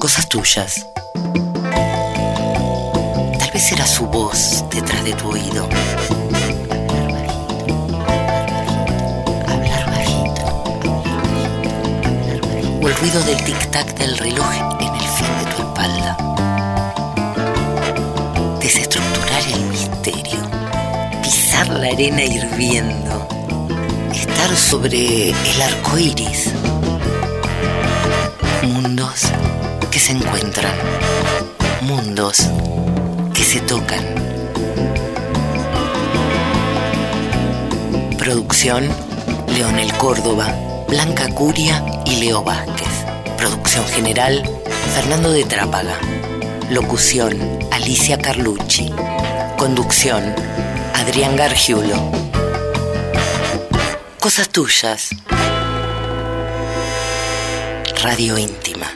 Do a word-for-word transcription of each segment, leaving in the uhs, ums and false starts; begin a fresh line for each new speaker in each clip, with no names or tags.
Cosas tuyas. Tal vez era su voz detrás de tu oído. Hablar bajito, hablar bajito. O el ruido del tic-tac del reloj en el fin de tu espalda. Desestructurar el misterio. Pisar la arena hirviendo. Estar sobre el arco iris. Mundos que se encuentran. Mundos que se tocan. Producción: Leonel Córdoba, Blanca Curia y Leo Vázquez. Producción general: Fernando de Trápaga. Locución: Alicia Carlucci. Conducción: Adrián Gargiulo. Cosas tuyas. Radio íntima.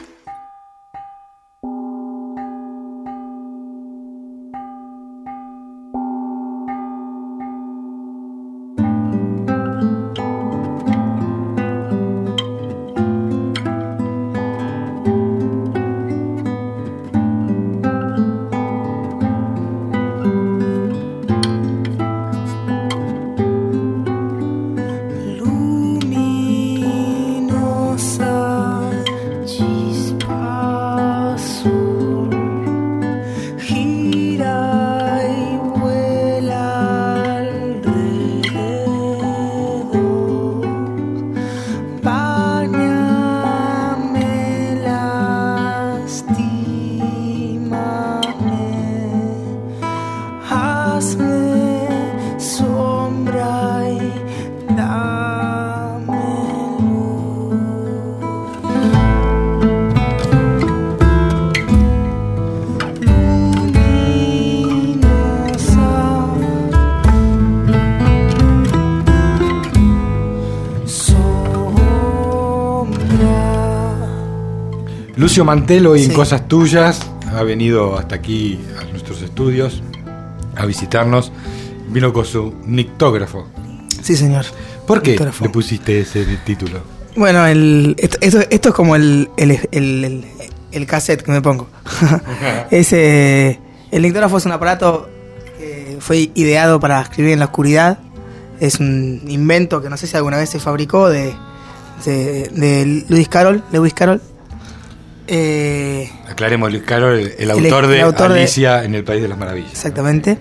Lucio Mantel hoy en
Sí.
Cosas Tuyas ha venido hasta aquí a nuestros estudios a visitarnos. Vino con su nictógrafo.
Sí, señor.
¿Por qué
Nictógrafo.
le pusiste ese título?
Bueno, el, esto, esto, esto es como el, el, el, el, el cassette que me pongo. Ese, el nictógrafo es un aparato que fue ideado para escribir en la oscuridad. Es un invento que no sé si alguna vez se fabricó de, de, de Lewis Carroll. Lewis Carroll. Eh,
Aclaremos, Luis Carroll, el, el autor
el
de
autor de-
Alicia en el País de las Maravillas.
Exactamente.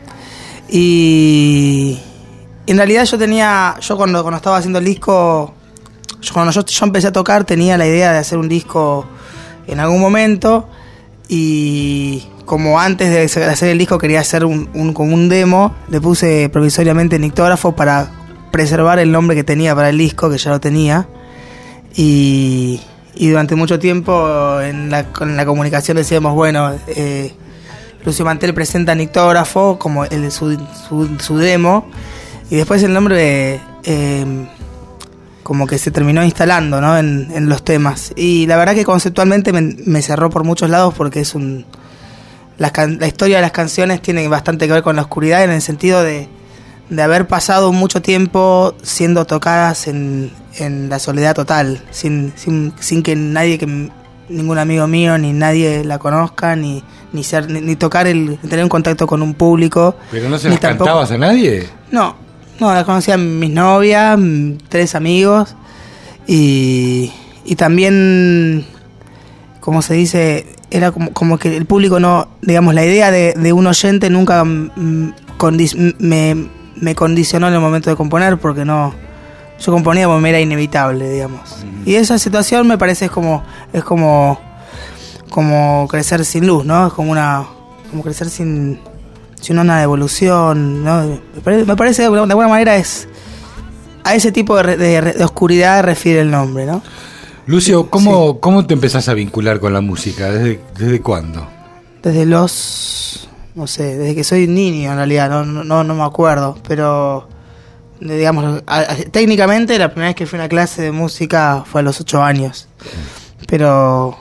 Y en realidad yo tenía, yo cuando, cuando estaba haciendo el disco, yo, cuando yo, yo empecé a tocar tenía la idea de hacer un disco en algún momento, y como antes de hacer el disco quería hacer un, un, como un demo, le puse provisoriamente nictógrafo para preservar el nombre que tenía para el disco, que ya lo tenía. Y, y durante mucho tiempo en la, en la comunicación decíamos, bueno, eh, Lucio Mantel presenta nictógrafo como el, su, su, su demo, y después el nombre eh, como que se terminó instalando, ¿no? en, en los temas. Y la verdad que conceptualmente me, me cerró por muchos lados, porque es un la, la historia de las canciones tiene bastante que ver con la oscuridad, en el sentido de, de haber pasado mucho tiempo siendo tocadas en, en la soledad total, sin, sin, sin que nadie, que ningún amigo mío ni nadie la conozca, ni ni ser ni, ni tocar el tener un contacto con un público.
¿Pero no se
ni
las
tampoco-
cantabas a nadie?
No, no, la conocían mis novias, mm, tres amigos, y, y también, como se dice, era como, como que el público no, digamos, la idea de, de un oyente nunca mm, condi- me, me condicionó en el momento de componer, porque no, yo componía porque me era inevitable, digamos. Y esa situación me parece es como, es como, como crecer sin luz, ¿no? Es como una, como crecer sin, sin una evolución, ¿no? Me parece, me parece de alguna, de alguna manera es a ese tipo de, re- de, re- de oscuridad refiere el nombre, ¿no?
Lucio, ¿cómo, ¿cómo te empezás a vincular con la música? ¿Desde, desde cuándo?
Desde los, no sé, desde que soy niño en realidad, no, no, no, no me acuerdo, pero de- digamos, a- a- técnicamente la primera vez que fui a una clase de música fue a los ocho años, pero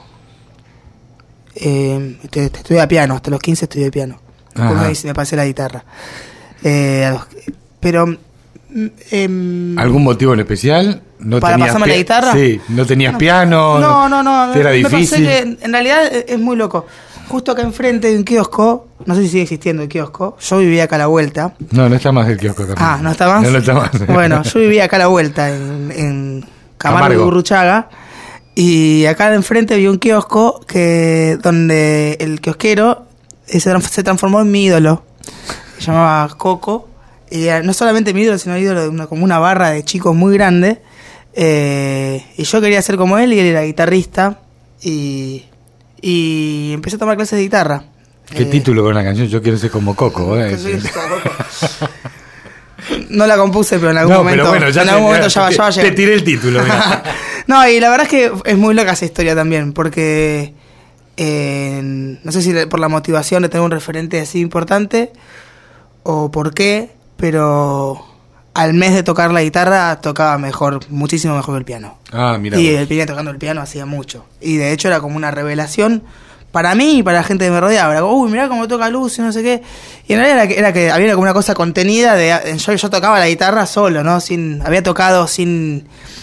eh, te- te estudié piano, hasta los quince estudié piano, después
Ajá.
me, hice- me pasé la guitarra. Eh, a los- pero Eh,
¿Algún motivo en especial? ¿No
¿Para
tenías
pasarme
pia-
la guitarra?
Sí, ¿no tenías
no,
piano?
No, no, no.
¿Te era
me
difícil?
pasé que en realidad es muy loco. Justo acá enfrente de un kiosco, no sé si sigue existiendo el kiosco, yo vivía acá a la vuelta.
No, no está más el kiosco acá.
Ah, ¿no está más?
No, no está más.
Bueno, yo vivía acá a la vuelta, en, en Camargo,
Camargo.
y Gurruchaga. Y acá de enfrente vi un kiosco que donde el kiosquero eh, se, se transformó en mi ídolo. Se llamaba Coco. Y era no solamente mi ídolo, sino ídolo de una, como una barra de chicos muy grande. Eh, y yo quería ser como él, y él era guitarrista. Y, y empecé a tomar clases de guitarra.
¿Qué
Eh,
título con una canción? Yo quiero ser como Coco. ¿eh?
que soy como Coco. No la compuse, pero en algún
No,
momento,
pero bueno, ya
en
te-
algún momento
ya
ya, va-
te-
ya va a
te
llegar.
tiré el título, mirá.
No, y la verdad es que es muy loca esa historia también, porque eh, no sé si por la motivación de tener un referente así importante o por qué, pero al mes de tocar la guitarra tocaba mejor, muchísimo mejor que el piano.
Ah, mira.
Y
vos.
el piano tocando el piano hacía mucho. Y de hecho era como una revelación para mí y para la gente que me rodeaba. Era como, uy, mirá cómo toca Lucio, no sé qué. Y en realidad era que, era que había como una cosa contenida de yo, yo tocaba la guitarra solo, ¿no? Sin, había tocado sin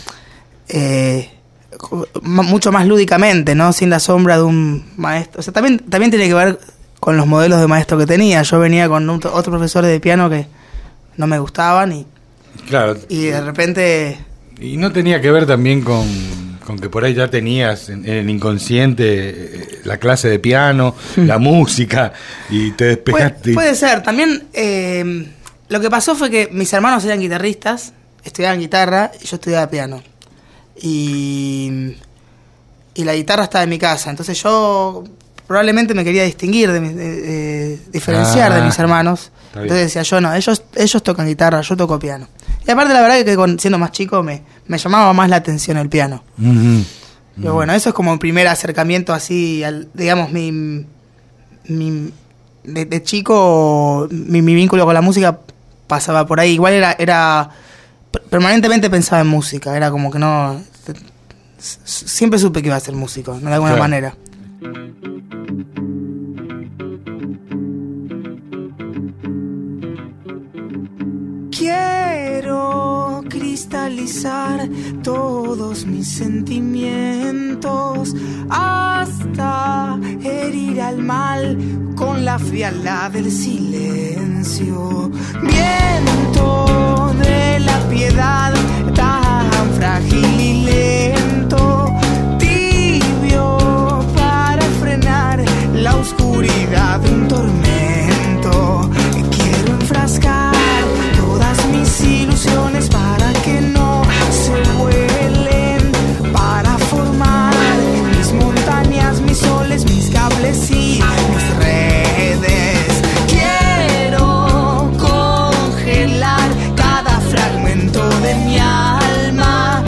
eh, m- mucho más lúdicamente, ¿no? Sin la sombra de un maestro. O sea, también, también tiene que ver con los modelos de maestro que tenía. Yo venía con un- otros profesores de piano que no me gustaban y,
Claro.
y de repente...
Y no tenía que ver también con, con que por ahí ya tenías en, en el inconsciente eh, la clase de piano, la música, y te despejaste.
Puede, puede ser. También eh, lo que pasó fue que mis hermanos eran guitarristas, estudiaban guitarra y yo estudiaba piano. Y, y la guitarra estaba en mi casa. Entonces yo probablemente me quería distinguir, de, mis- de- de- diferenciar
Ah,
de mis hermanos.
está bien.
Entonces decía yo, no, ellos, ellos tocan guitarra, yo toco piano. Y aparte la verdad que con- siendo más chico me, me llamaba más la atención el piano.
Ujú.
Pero bueno, eso es como el primer acercamiento así, al, digamos, mi, mi de, de chico, mi, mi vínculo con la música pasaba por ahí. Igual era, era, permanentemente pensaba en música, era como que no, s- siempre supe que iba a ser músico, de alguna
Claro.
manera. Quiero cristalizar todos mis sentimientos hasta herir al mal con la frialdad del silencio. Viento de la piedad tan frágil y lento, tibio para frenar la oscuridad de un tormento. Quiero enfrascar todas mis ilusiones para que no se vuelen, para formar mis montañas, mis soles, mis cables y mis redes. Quiero congelar cada fragmento de mi alma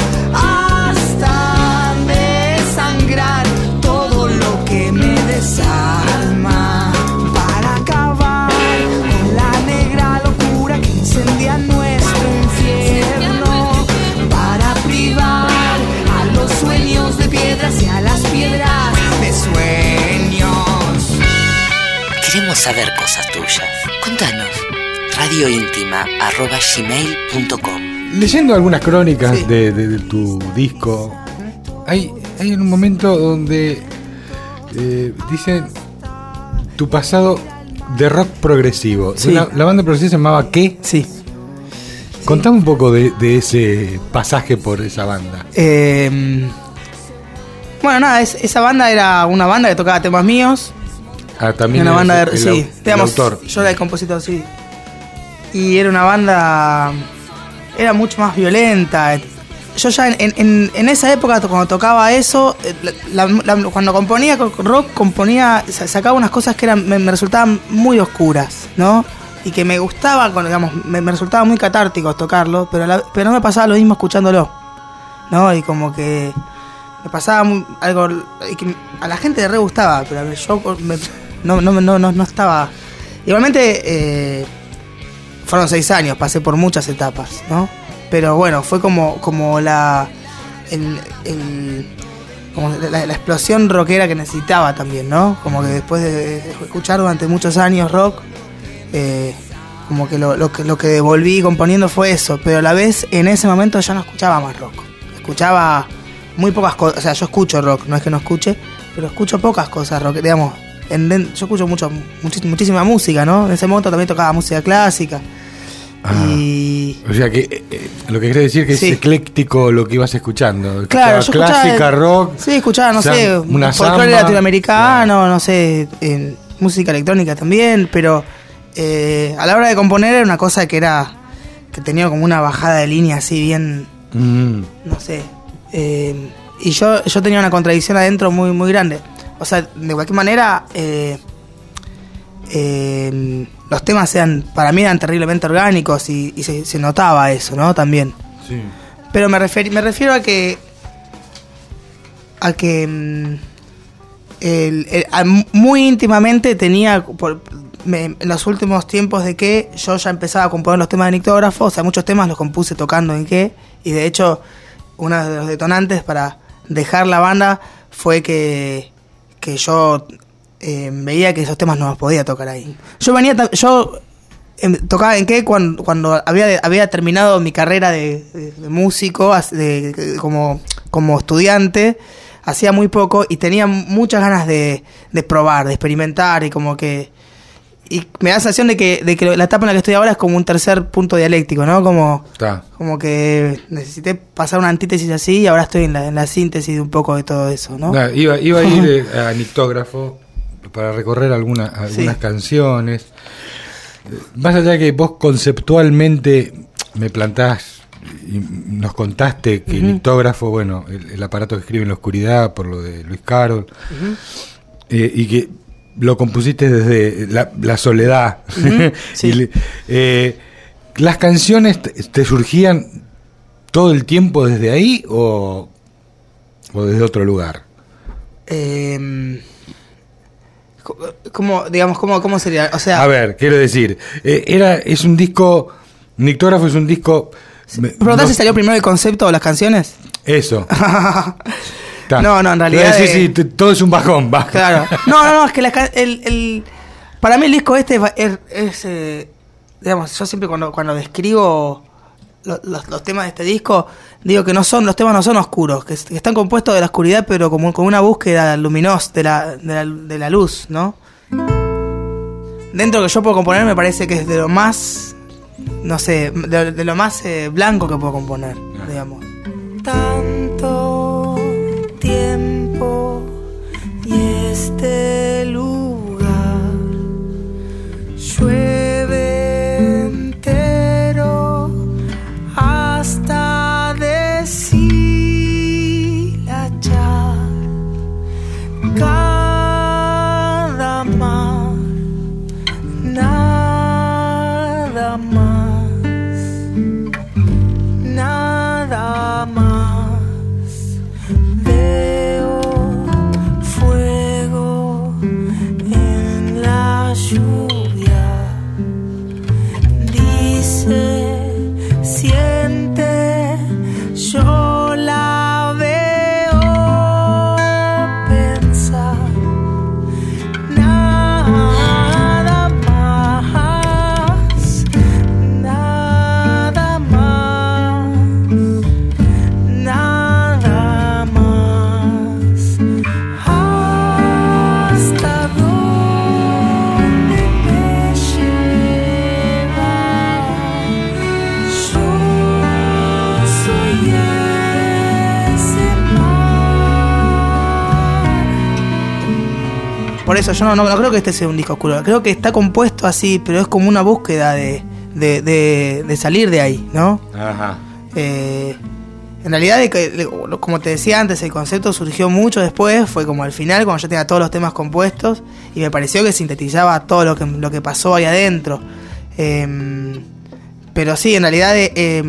hasta desangrar todo lo que me desarma, para acabar con la negra locura que incendia nuestro infierno, para privar a los sueños de piedras y a las piedras de sueños.
Queremos saber cosas tuyas. Contanos. radioíntima arroba gmail punto com.
Leyendo algunas crónicas
Sí.
de, de- de tu disco, hay, hay un momento donde eh, dicen tu pasado de rock progresivo.
Sí.
La, la banda progresiva se llamaba ¿Qué?
Sí.
Contame un poco de, de ese pasaje por esa banda.
Eh, bueno, nada, es- esa banda era una banda que tocaba temas míos.
Ah, también
Una
eras
banda
el,
de.
el
Sí,
au- el
digamos,
autor.
yo era el compositor, sí. Y era una banda. Era mucho más violenta. Yo ya en, en, en esa época, cuando tocaba eso, eh, la- la- cuando componía rock, componía. sa- Sacaba unas cosas que eran me, me resultaban muy oscuras, ¿no? Y que me gustaba, cuando, digamos, me, me resultaba muy catártico tocarlo, pero, la- pero no me pasaba lo mismo escuchándolo, ¿no? Y como que me pasaba muy- algo y que a la gente le re gustaba, pero a ver, yo me- no, no, no, no, no estaba. Igualmente eh, fueron seis años, pasé por muchas etapas, ¿no? Pero bueno, fue como, como la, el, el- como la, la explosión rockera que necesitaba también, ¿no? Como que después de, de escuchar durante muchos años rock, eh, como que lo, lo que lo que devolví componiendo fue eso, pero a la vez en ese momento yo no escuchaba más rock. Escuchaba muy pocas cosas, o sea, yo escucho rock, no es que no escuche, pero escucho pocas cosas rock, digamos. En, en, yo escucho mucho, muchis, muchísima música, ¿no? En ese momento también tocaba música clásica. Ah, y...
O sea que eh, lo que quiere decir que sí. Es ecléctico lo que ibas escuchando.
Claro, yo
clásica,
escuchaba,
rock.
Sí, escuchaba, no
sam,
sé,
una
folclore latinoamericano,
claro.
no sé, en música electrónica también, pero eh, a la hora de componer era una cosa que era que tenía como una bajada de línea así bien, mm. no sé, eh, y yo yo tenía una contradicción adentro muy muy grande. O sea, de cualquier manera, eh, eh, los temas eran, para mí eran terriblemente orgánicos y, y se, se notaba eso, ¿no? También. Sí. Pero me, refer, me refiero a que, a que el, el, a, muy íntimamente tenía, por, me, en los últimos tiempos de que yo ya empezaba a componer los temas de Nictógrafo, o sea, muchos temas los compuse tocando en qué, y de hecho, uno de los detonantes para dejar la banda fue que que yo eh, veía que esos temas no los podía tocar ahí. Yo venía, yo eh, tocaba en qué cuando, cuando había, había terminado mi carrera de, de, de músico, de, de, como, como estudiante, hacía muy poco y tenía muchas ganas de, de probar, de experimentar y como que... Y me da la sensación de que, de que la etapa en la que estoy ahora es como un tercer punto dialéctico, ¿no? Como, como que necesité pasar una antítesis así y ahora estoy en la, en la síntesis de un poco de todo eso, ¿no?
Nah, iba, iba a ir a Nictógrafo para recorrer alguna, algunas sí. canciones. Más allá de que vos conceptualmente me plantás y nos contaste que uh-huh. Nictógrafo, bueno, el, el aparato que escribe en la oscuridad por lo de Luis Carroll, uh-huh. eh, y que lo compusiste desde la, la soledad. Uh-huh, sí. y, eh, ¿Las canciones te, te surgían todo el tiempo desde ahí o, o desde otro lugar?
Eh, ¿Cómo, digamos, cómo, cómo sería? O sea,
a ver, quiero decir, eh, era es un disco, Nictógrafo es un disco...
¿Me preguntás no, si salió primero el concepto o las canciones?
Eso.
No, no, en realidad...
Sí, sí, sí, todo es un bajón, va.
Claro. No, no, no, es que la, el, el, para mí el disco este es, es, es eh, digamos, yo siempre cuando, cuando describo los, los, los temas de este disco, digo que no son, los temas no son oscuros, que, que están compuestos de la oscuridad, pero como con una búsqueda luminosa de la, de la, de la luz, ¿no? Dentro de lo que yo puedo componer me parece que es de lo más, no sé, de, de lo más eh, blanco que puedo componer, digamos.
Tanto tiempo y este lugar llueve entero hasta deshilachar cada mar, nada más, nada más. Yo la veo pensar, nada más, nada más, nada más, hasta donde me lleva. Yo soy
por eso yo no, no, no creo que este sea un disco oscuro, creo que está compuesto así, pero es como una búsqueda de, de, de, de salir de ahí, ¿no? Ajá. Eh, en realidad, como te decía antes, el concepto surgió mucho después, fue como al final, cuando yo tenía todos los temas compuestos, y me pareció que sintetizaba todo lo que, lo que pasó ahí adentro. Eh, pero sí, en realidad... Eh,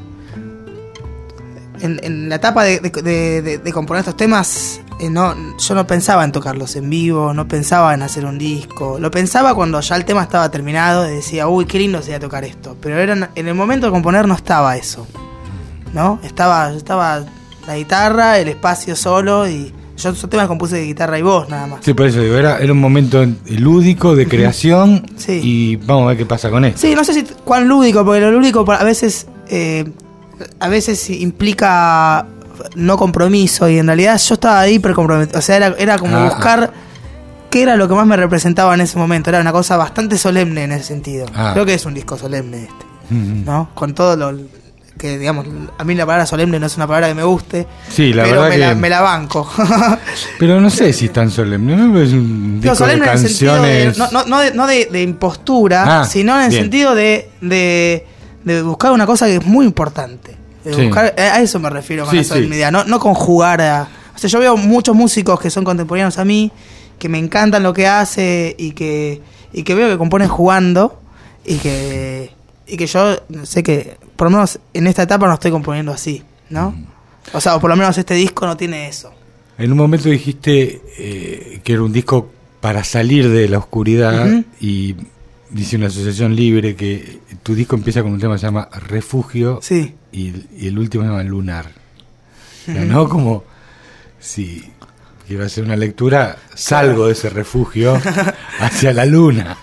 En, en la etapa de, de, de, de componer estos temas, eh, no, yo no pensaba en tocarlos en vivo, no pensaba en hacer un disco. Lo pensaba cuando ya el tema estaba terminado y decía, uy, qué lindo sería tocar esto. Pero era, en el momento de componer no estaba eso, ¿no? Estaba, estaba la guitarra, el espacio solo y, Yo esos temas compuse de guitarra y voz nada más.
Sí, por eso digo, era, era un momento lúdico de creación.
Sí.
Y vamos a ver qué pasa con esto.
Sí, no sé si cuán lúdico, porque lo lúdico a veces eh, a veces implica no compromiso, y en realidad yo estaba ahí precomprometido. O sea, era, era como
Ah,
buscar qué era lo que más me representaba en ese momento. Era una cosa bastante solemne en ese sentido.
Ah.
Creo que es un disco solemne este,
Mm.
¿no? Con todo lo que, digamos, a mí la palabra solemne no es una palabra que me guste.
Sí, la
pero
verdad
me,
que...
la, me la banco.
Pero no sé si es tan solemne, ¿no? Es un
Digo,
disco de
solemne en el sentido de,
canciones...
no, no, no de, no de, de impostura,
Ah,
sino en el
bien.
sentido de, de, de buscar una cosa que es muy importante. De
Sí.
buscar, a eso me refiero con
Sí,
la
sí.
solemnidad, no, no con jugar a... O sea, yo veo muchos músicos que son contemporáneos a mí, que me encantan lo que hace y que, y que veo que componen jugando y que, y que yo sé que, por lo menos en esta etapa no estoy componiendo así, ¿no?
Mm.
O sea, o por lo menos este disco no tiene eso.
En un momento dijiste eh, que era un disco para salir de la oscuridad.
Ujú.
Y dice una asociación libre que tu disco empieza con un tema que se llama Refugio.
Sí.
Y, y el último se llama Lunar. O sea, ¿no? Como si iba a hacer una lectura, salgo de ese refugio hacia la luna.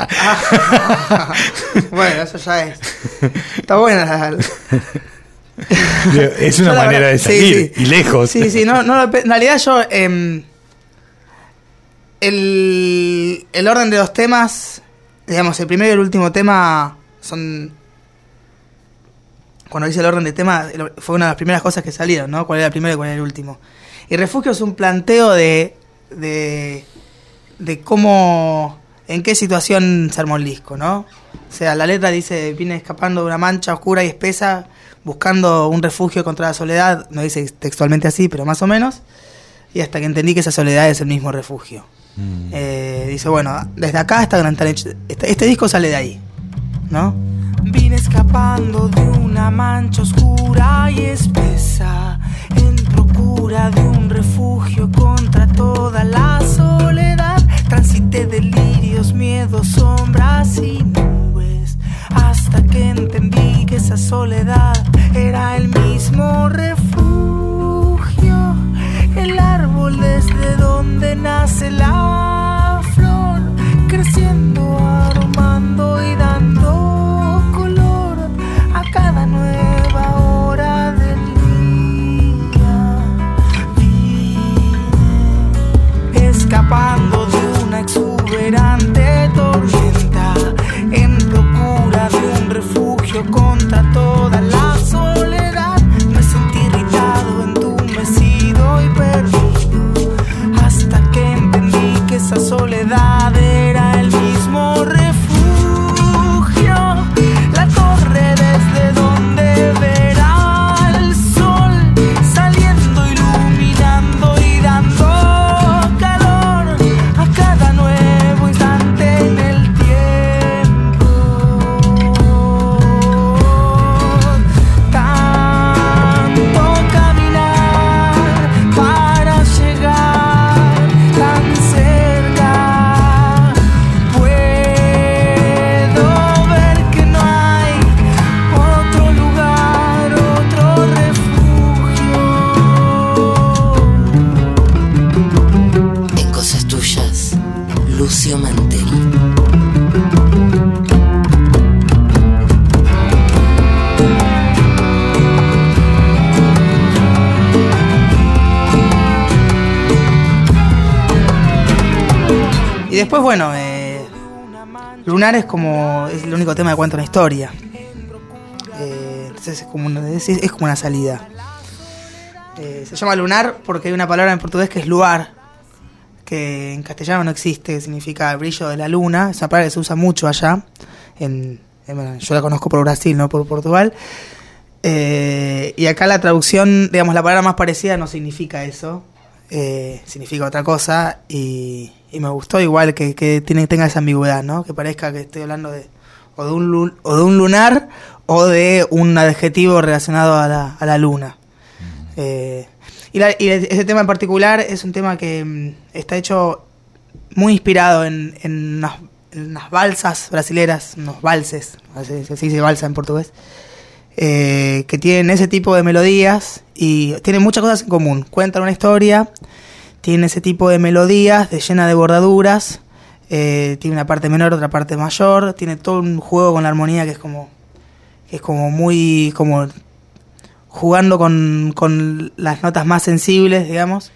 Bueno, eso ya es. Está buena la...
Es una
Yo la
manera
verdad-
de
sí,
salir
sí.
y lejos.
Sí, sí, no, no, en realidad yo... eh, el, el orden de los temas, digamos, el primero y el último tema son... Cuando hice el orden de temas, fue una de las primeras cosas que salieron, ¿no? ¿Cuál era el primero y cuál era el último? Y Refugio es un planteo de... de, de cómo... en qué situación se armó el disco, ¿no? O sea, la letra dice, vine escapando de una mancha oscura y espesa, buscando un refugio contra la soledad, no dice textualmente así, pero más o menos, y hasta que entendí que esa soledad es el mismo refugio.
Mm.
Eh, dice, bueno, desde acá hasta Gran Tareche, este, este disco sale de ahí, ¿no?
Vine escapando de una mancha oscura y espesa, en procura de un refugio contra toda la soledad. Transité delirios, miedos, sombras y nubes, hasta que entendí que esa soledad era el mismo refugio, el árbol desde donde nace la flor, creciendo, aromando y dando color a cada nueva hora del día. Vine escapando de una exuberante tormenta, en procura de un refugio contra toda la soledad. Me sentí irritado, entumecido y perdido, hasta que entendí que esa soledad era el mismo refugio, la torre desde donde verá el sol, saliendo, iluminando y dando calor a cada nuevo instante en el tiempo. Tanto caminar para llegar tan cerca, puedo ver que no hay otro lugar, otro refugio.
En Cosas Tuyas, Lucio Mantel.
Y después, bueno, eh, Lunar es como... es el único tema que cuenta una historia. Eh, entonces es como una, es, es como una salida. Eh, se llama Lunar porque hay una palabra en portugués que es luar, que en castellano no existe, que significa brillo de la luna. Es una palabra que se usa mucho allá. En, en- bueno, yo la conozco por Brasil, no por Portugal. Eh, y acá la traducción, digamos, la palabra más parecida no significa eso. Eh, significa otra cosa. Y, y me gustó igual que, que tiene, tenga esa ambigüedad, ¿no? Que parezca que estoy hablando de o de un, lu- o de un lunar o de un adjetivo relacionado a la, a la luna. Eh, y, la- y ese tema en particular es un tema que mm, está hecho muy inspirado en, en, unas, en unas balsas brasileras, unos valses, así se dice balsa en portugués, eh, que tienen ese tipo de melodías y tienen muchas cosas en común. Cuentan una historia tiene ese tipo de melodías, de llena de bordaduras, eh, tiene una parte menor, otra parte mayor, tiene todo un juego con la armonía que es como, que es como muy, como jugando con, con las notas más sensibles, digamos.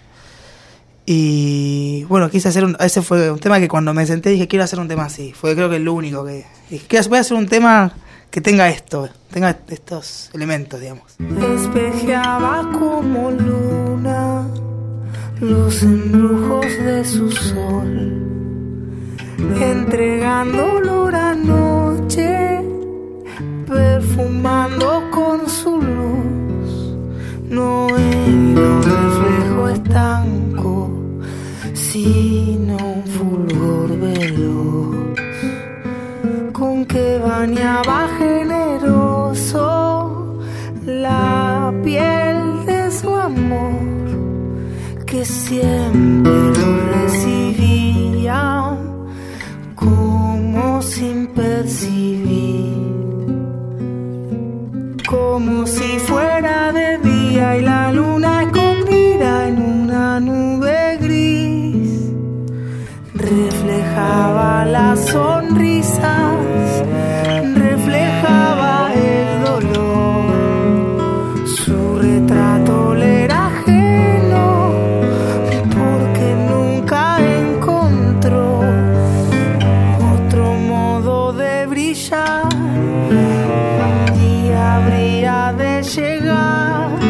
Y bueno, quise hacer un, ese fue un tema que cuando me senté dije quiero hacer un tema así, fue creo que el único que dije, quiero, voy a hacer un tema que tenga esto, tenga estos elementos, digamos.
Espejeaba como luna los embrujos de su sol, entregando olor a noche, perfumando con su luz. No era un reflejo estanco, sino un fulgor veloz, con que bañaba generoso la piel de su amor, que siempre lo recibía como sin percibir, como si fuera de día y la luna escondida en una nube gris reflejaba las sonrisas, reflejaba el dolor. Su retrato le era ajeno porque nunca encontró otro modo de brillar. Un día habría de llegar.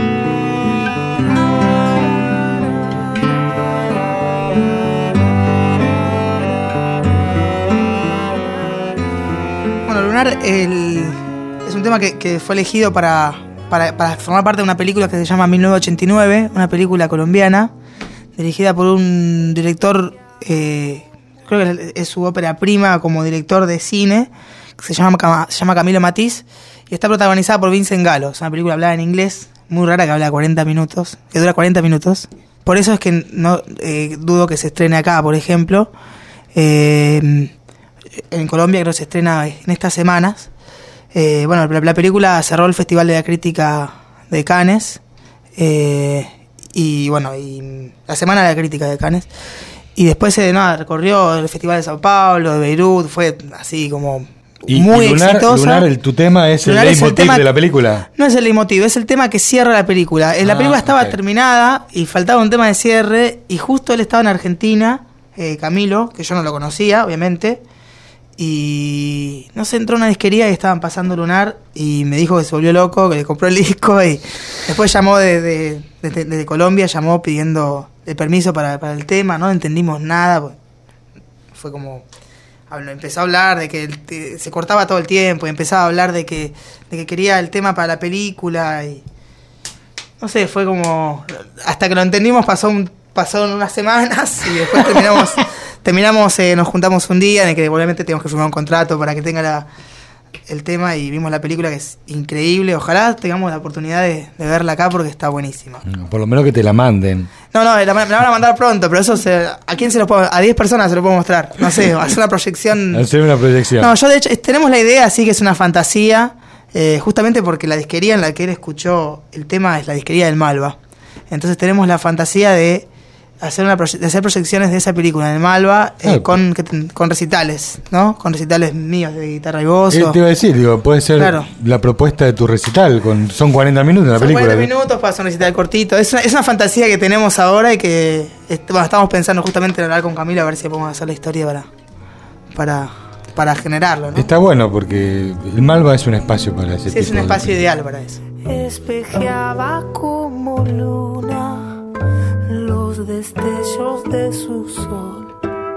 El, es un tema que, que fue elegido para, para, para formar parte de una película que se llama mil novecientos ochenta y nueve, una película colombiana, dirigida por un director, eh, creo que es su ópera prima como director de cine, que se llama, se llama Camilo Matiz, y está protagonizada por Vincent Gallo. Es una película hablada en inglés, muy rara, que habla cuarenta minutos, que dura cuarenta minutos. Por eso es que no eh, dudo que se estrene acá, por ejemplo. Eh, en Colombia creo que se estrena en estas semanas. Eh, bueno, la, la película cerró el Festival de la Crítica de Cannes, eh, y bueno, y la Semana de la Crítica de Cannes, y después eh, nada, recorrió el Festival de Sao Paulo, de Beirut, fue así como
y,
muy
y Lunar,
exitosa.
Lunar, el, tu tema es
Lunar
el
es el
leitmotiv
tema,
de la película.
No es el leitmotiv, es el tema que cierra la película. Eh, la
Ah,
película estaba
okay.
terminada y faltaba un tema de cierre, y justo él estaba en Argentina, eh, Camilo, que yo no lo conocía, obviamente. Y no sé, entró a una disquería y estaban pasando Lunar y me dijo que se volvió loco, que le compró el disco, y después llamó desde de, de, de, de Colombia, llamó pidiendo el permiso para, para el tema, no entendimos nada, pues fue como, empezó a hablar de que el, de, se cortaba todo el tiempo y empezaba a hablar de que, de que quería el tema para la película y no sé, fue como, hasta que lo entendimos pasó un, pasaron unas semanas y después terminamos... Terminamos, eh, nos juntamos un día en el que obviamente tenemos que firmar un contrato para que tenga la, el tema, y vimos la película, que es increíble. Ojalá tengamos la oportunidad de, de verla acá porque está buenísima.
Por lo menos que te la manden.
No, no, la, me la van a mandar pronto, pero eso se, ¿a quién se lo puedo? A diez personas se lo puedo mostrar. No sé, hacer una proyección.
Hacer una proyección.
No, yo de hecho, tenemos la idea, sí que es una fantasía, eh, justamente porque la disquería en la que él escuchó el tema es la disquería del Malva. Entonces tenemos la fantasía de hacer una proye- de hacer proyecciones de esa película en el Malva, eh,
Ah,
con, que ten- con recitales, ¿no? Con recitales míos de guitarra y voz.
Eh,
o-
te iba a decir, digo, puede ser
Claro.
la propuesta de tu recital. Con, son cuarenta minutos la
Son
película.
cuarenta minutos para hacer un recital cortito. Es una, es una fantasía que tenemos ahora y que est- bueno, estamos pensando justamente en hablar con Camilo a ver si podemos hacer la historia para para, para generarlo, ¿no?
Está bueno porque el Malva es un espacio para ese
Sí,
tipo
es un
de-
espacio ideal para eso.
Espejeaba como luna los destellos de su sol,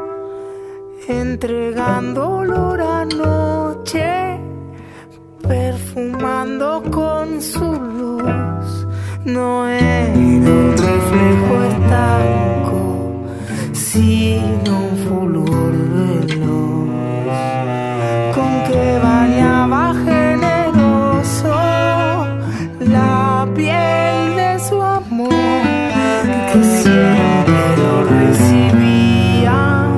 entregando olor a noche, perfumando con su luz. No era un reflejo estanco, sino un fulgor veloz, con que bañaba generoso la piel de su amor, que siempre lo recibía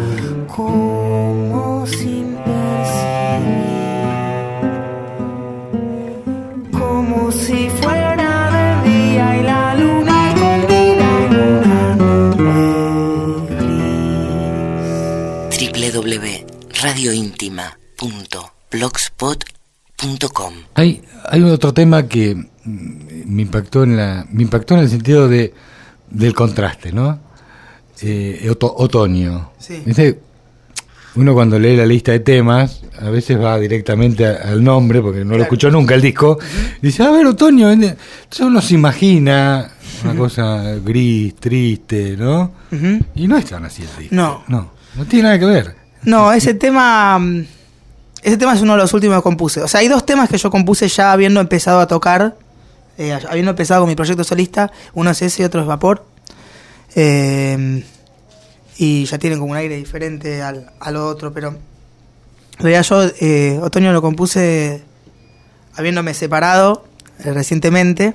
como sin percibir, como si fuera de día y la luna escondida en una nube
w w w punto radio íntima punto blogspot punto com.
Hay, hay otro tema que me impactó en la, me impactó en el sentido de del contraste, ¿no? Eh, oto, otoño.
Sí.
¿Viste? Uno cuando lee la lista de temas, a veces va directamente a, al nombre, porque no claro. lo escuchó nunca el disco, y dice, a ver, otoño, entonces uno se imagina una cosa gris, triste, ¿no? Uh-huh. Y no es tan así el disco.
No.
No, no tiene nada que ver.
No, ese tema, ese tema es uno de los últimos que compuse. O sea, hay dos temas que yo compuse ya habiendo empezado a tocar, eh, habiendo empezado con mi proyecto solista, uno es ese y otro es Vapor. Eh... y ya tienen como un aire diferente al, al otro, pero en realidad yo eh, Otoño lo compuse habiéndome separado eh, recientemente,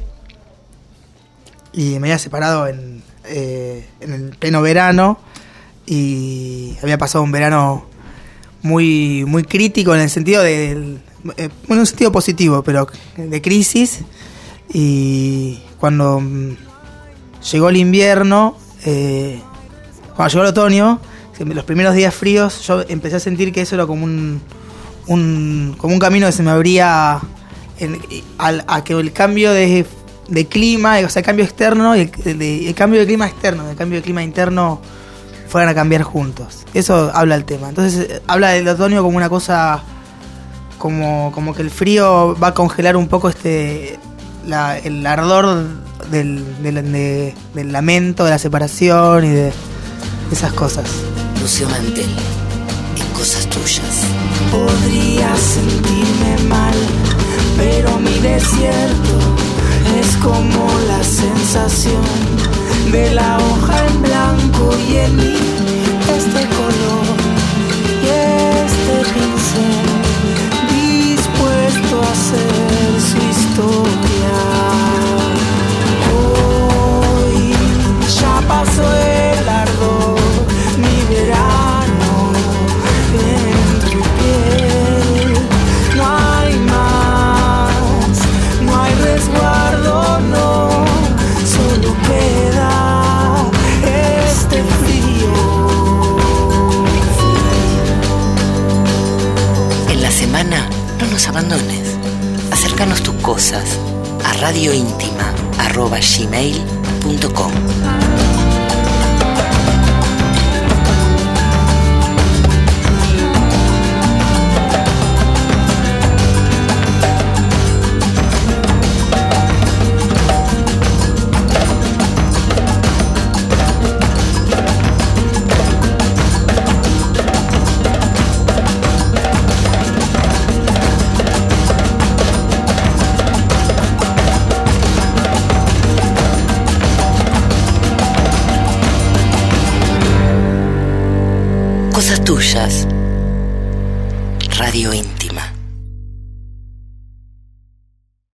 y me había separado en, eh, en el pleno verano, y había pasado un verano muy muy crítico en el sentido de, de eh, bueno, en un sentido positivo, pero de crisis, y cuando llegó el invierno, eh, cuando llegó el otoño, los primeros días fríos, yo empecé a sentir que eso era como un, un como un camino que se me abría en, a, a que el cambio de, de clima, o sea, el cambio externo y el, de, el cambio de clima externo, el cambio de clima interno fueran a cambiar juntos. Eso habla el tema. Entonces habla del otoño como una cosa, como, como que el frío va a congelar un poco este la, el ardor del, del, de, del lamento, de la separación y de esas cosas.
Lucio Mantel, en Cosas Tuyas.
Podría sentirme mal, pero mi desierto es como la sensación de la hoja en blanco y en mí este color y este pincel dispuesto a hacer su historia. Hoy ya pasó el ardor, mi verano en tu piel. No hay más, no hay resguardo, no, solo queda este frío.
En la semana no nos abandones. Acércanos tus cosas a radioíntima arroba gmail punto com. Cosas Tuyas, Radio Íntima.